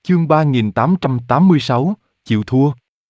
Chương 3886, chịu thua.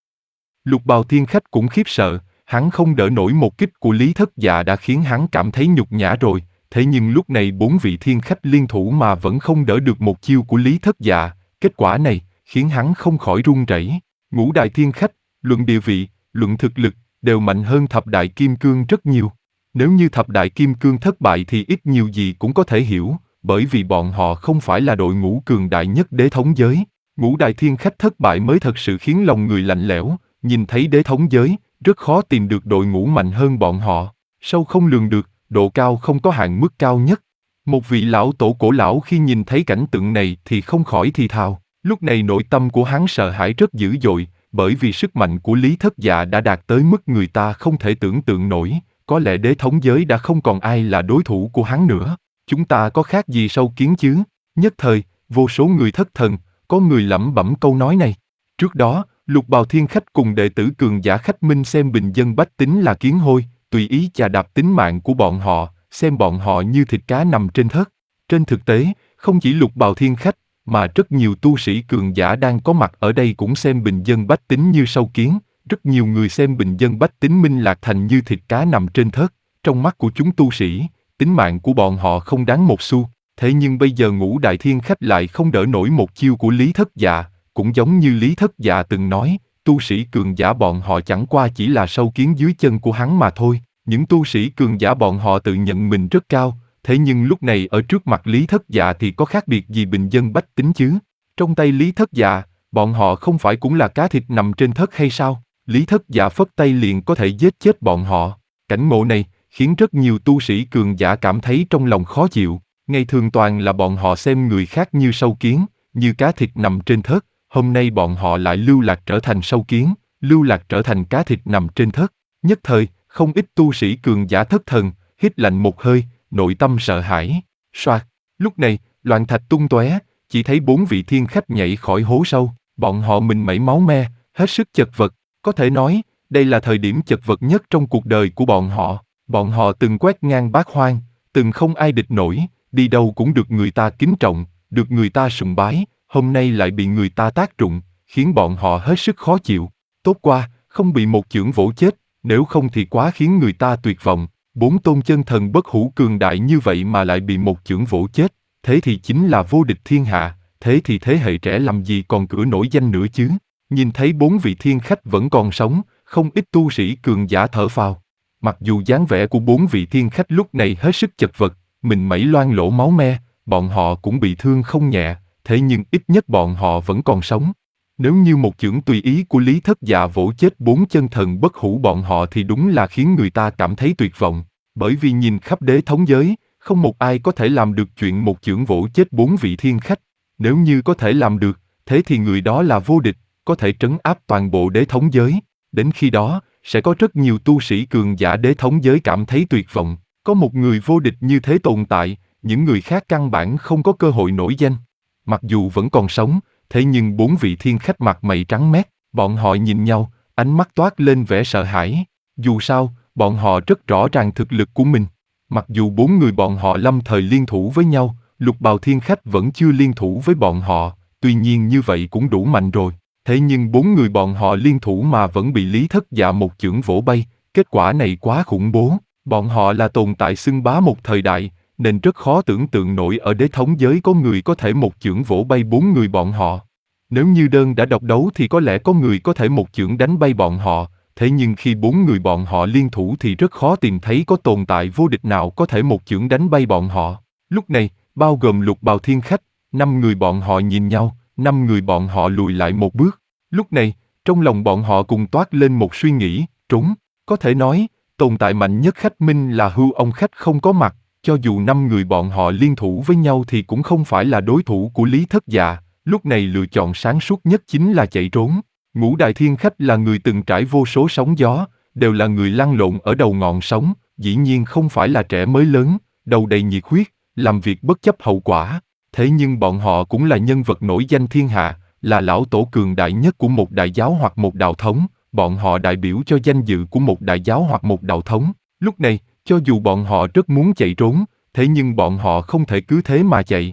Lục Bào Thiên Khách cũng khiếp sợ, hắn không đỡ nổi một kích của Lý Thất Dạ đã khiến hắn cảm thấy nhục nhã rồi, thế nhưng lúc này 4 vị thiên khách liên thủ mà vẫn không đỡ được một chiêu của Lý Thất Dạ, kết quả này khiến hắn không khỏi run rẩy. Ngũ đại thiên khách, luận địa vị, luận thực lực, đều mạnh hơn thập đại kim cương rất nhiều. Nếu như thập đại kim cương thất bại thì ít nhiều gì cũng có thể hiểu, bởi vì bọn họ không phải là đội ngũ cường đại nhất đế thống giới. Ngũ đại thiên khách thất bại mới thật sự khiến lòng người lạnh lẽo, nhìn thấy đế thống giới, rất khó tìm được đội ngũ mạnh hơn bọn họ. Sâu không lường được, độ cao không có hạn mức cao nhất. Một vị lão tổ cổ lão khi nhìn thấy cảnh tượng này thì không khỏi thì thào. Lúc này nội tâm của hắn sợ hãi rất dữ dội, bởi vì sức mạnh của Lý Thất Dạ đã đạt tới mức người ta không thể tưởng tượng nổi, có lẽ đế thống giới đã không còn ai là đối thủ của hắn nữa. Chúng ta có khác gì sâu kiến chứ? Nhất thời, vô số người thất thần, có người lẩm bẩm câu nói này. Trước đó, Lục Bào Thiên Khách cùng đệ tử cường giả khách minh xem bình dân bách tính là kiến hôi, tùy ý chà đạp tính mạng của bọn họ, xem bọn họ như thịt cá nằm trên thớt. Trên thực tế, không chỉ Lục Bào Thiên Khách, mà rất nhiều tu sĩ cường giả đang có mặt ở đây cũng xem bình dân bách tính như sâu kiến. Rất nhiều người xem bình dân bách tính Minh Lạc Thành như thịt cá nằm trên thớt. Trong mắt của chúng tu sĩ, tính mạng của bọn họ không đáng một xu. Thế nhưng bây giờ ngũ đại thiên khách lại không đỡ nổi một chiêu của Lý Thất Dạ, cũng giống như Lý Thất Dạ từng nói, tu sĩ cường giả bọn họ chẳng qua chỉ là sâu kiến dưới chân của hắn mà thôi. Những tu sĩ cường giả bọn họ tự nhận mình rất cao, thế nhưng lúc này ở trước mặt Lý Thất Dạ thì có khác biệt gì bình dân bách tính chứ? Trong tay Lý Thất Dạ, bọn họ không phải cũng là cá thịt nằm trên thớt hay sao? Lý Thất Dạ phất tay liền có thể giết chết bọn họ. Cảnh ngộ này khiến rất nhiều tu sĩ cường giả cảm thấy trong lòng khó chịu. Ngày thường toàn là bọn họ xem người khác như sâu kiến, như cá thịt nằm trên thớt. Hôm nay bọn họ lại lưu lạc trở thành sâu kiến, lưu lạc trở thành cá thịt nằm trên thớt. Nhất thời, không ít tu sĩ cường giả thất thần, hít lạnh một hơi, nội tâm sợ hãi. Soạt. Lúc này, loạn thạch tung tóe, chỉ thấy 4 vị thiên khách nhảy khỏi hố sâu, bọn họ mình mẩy máu me, hết sức chật vật. Có thể nói, đây là thời điểm chật vật nhất trong cuộc đời của bọn họ. Bọn họ từng quét ngang bát hoang, từng không ai địch nổi, đi đâu cũng được người ta kính trọng, được người ta sùng bái, hôm nay lại bị người ta tác trụng, khiến bọn họ hết sức khó chịu. Tốt qua, không bị một chưởng vỗ chết, nếu không thì quá khiến người ta tuyệt vọng. 4 tôn chân thần bất hủ cường đại như vậy mà lại bị một chưởng vỗ chết, thế thì chính là vô địch thiên hạ, thế thì thế hệ trẻ làm gì còn cửa nổi danh nữa chứ? Nhìn thấy 4 vị thiên khách vẫn còn sống, không ít tu sĩ cường giả thở phào. Mặc dù dáng vẻ của 4 vị thiên khách lúc này hết sức chật vật, mình mẩy loang lỗ máu me, bọn họ cũng bị thương không nhẹ, thế nhưng ít nhất bọn họ vẫn còn sống. Nếu như một chưởng tùy ý của Lý Thất Dạ vỗ chết 4 chân thần bất hủ bọn họ thì đúng là khiến người ta cảm thấy tuyệt vọng, bởi vì nhìn khắp đế thống giới, không một ai có thể làm được chuyện một chưởng vỗ chết 4 vị thiên khách. Nếu như có thể làm được, thế thì người đó là vô địch, có thể trấn áp toàn bộ đế thống giới. Đến khi đó, sẽ có rất nhiều tu sĩ cường giả đế thống giới cảm thấy tuyệt vọng. Có một người vô địch như thế tồn tại, những người khác căn bản không có cơ hội nổi danh. Mặc dù vẫn còn sống, thế nhưng 4 vị thiên khách mặt mày trắng mét, bọn họ nhìn nhau, ánh mắt toát lên vẻ sợ hãi. Dù sao, bọn họ rất rõ ràng thực lực của mình. Mặc dù 4 người bọn họ lâm thời liên thủ với nhau, Lục Bào Thiên Khách vẫn chưa liên thủ với bọn họ, tuy nhiên như vậy cũng đủ mạnh rồi. Thế nhưng 4 người bọn họ liên thủ mà vẫn bị Lý Thất Dạ một chưởng vỗ bay, kết quả này quá khủng bố. Bọn họ là tồn tại xưng bá một thời đại, nên rất khó tưởng tượng nổi ở đế thống giới có người có thể một chưởng vỗ bay 4 người bọn họ. Nếu như đơn đã độc đấu thì có lẽ có người có thể một chưởng đánh bay bọn họ, thế nhưng khi 4 người bọn họ liên thủ thì rất khó tìm thấy có tồn tại vô địch nào có thể một chưởng đánh bay bọn họ. Lúc này, bao gồm Lục Bào Thiên Khách, 5 người bọn họ nhìn nhau, 5 người bọn họ lùi lại một bước. Lúc này, trong lòng bọn họ cùng toát lên một suy nghĩ, trốn. Có thể nói, tồn tại mạnh nhất khách minh là Hưu ông khách không có mặt, cho dù 5 người bọn họ liên thủ với nhau thì cũng không phải là đối thủ của Lý Thất Dạ, lúc này lựa chọn sáng suốt nhất chính là chạy trốn. Ngũ đại thiên khách là người từng trải vô số sóng gió, đều là người lăn lộn ở đầu ngọn sóng, dĩ nhiên không phải là trẻ mới lớn, đầu đầy nhiệt huyết, làm việc bất chấp hậu quả. Thế nhưng bọn họ cũng là nhân vật nổi danh thiên hạ, là lão tổ cường đại nhất của một đại giáo hoặc một đạo thống, bọn họ đại biểu cho danh dự của một đại giáo hoặc một đạo thống. Lúc này, cho dù bọn họ rất muốn chạy trốn, thế nhưng bọn họ không thể cứ thế mà chạy.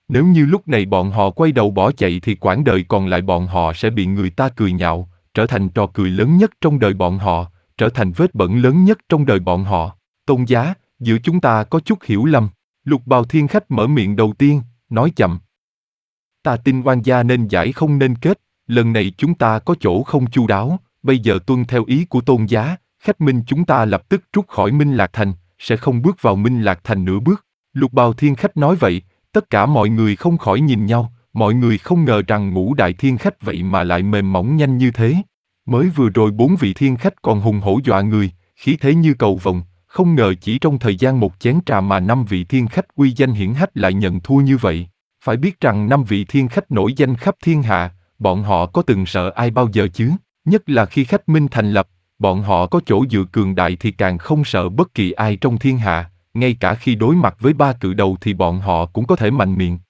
Nếu như lúc này bọn họ quay đầu bỏ chạy thì quãng đời còn lại bọn họ sẽ bị người ta cười nhạo, trở thành trò cười lớn nhất trong đời bọn họ, trở thành vết bẩn lớn nhất trong đời bọn họ. Tôn giá, giữa chúng ta có chút hiểu lầm. Lục Bào Thiên Khách mở miệng đầu tiên, nói chậm. Ta tin oan gia nên giải không nên kết, lần này chúng ta có chỗ không chu đáo, bây giờ tuân theo ý của tôn giá, khách Minh chúng ta lập tức rút khỏi Minh Lạc Thành, sẽ không bước vào Minh Lạc Thành nửa bước. Lục Bào Thiên Khách nói vậy, tất cả mọi người không khỏi nhìn nhau, mọi người không ngờ rằng Ngũ Đại Thiên Khách vậy mà lại mềm mỏng nhanh như thế. Mới vừa rồi 4 vị thiên khách còn hùng hổ dọa người, khí thế như cầu vồng, không ngờ chỉ trong thời gian một chén trà mà 5 vị thiên khách uy danh hiển hách lại nhận thua như vậy. Phải biết rằng 5 vị thiên khách nổi danh khắp thiên hạ, bọn họ có từng sợ ai bao giờ chứ? Nhất là khi khách Minh thành lập, bọn họ có chỗ dựa cường đại thì càng không sợ bất kỳ ai trong thiên hạ, ngay cả khi đối mặt với 3 cự đầu thì bọn họ cũng có thể mạnh miệng.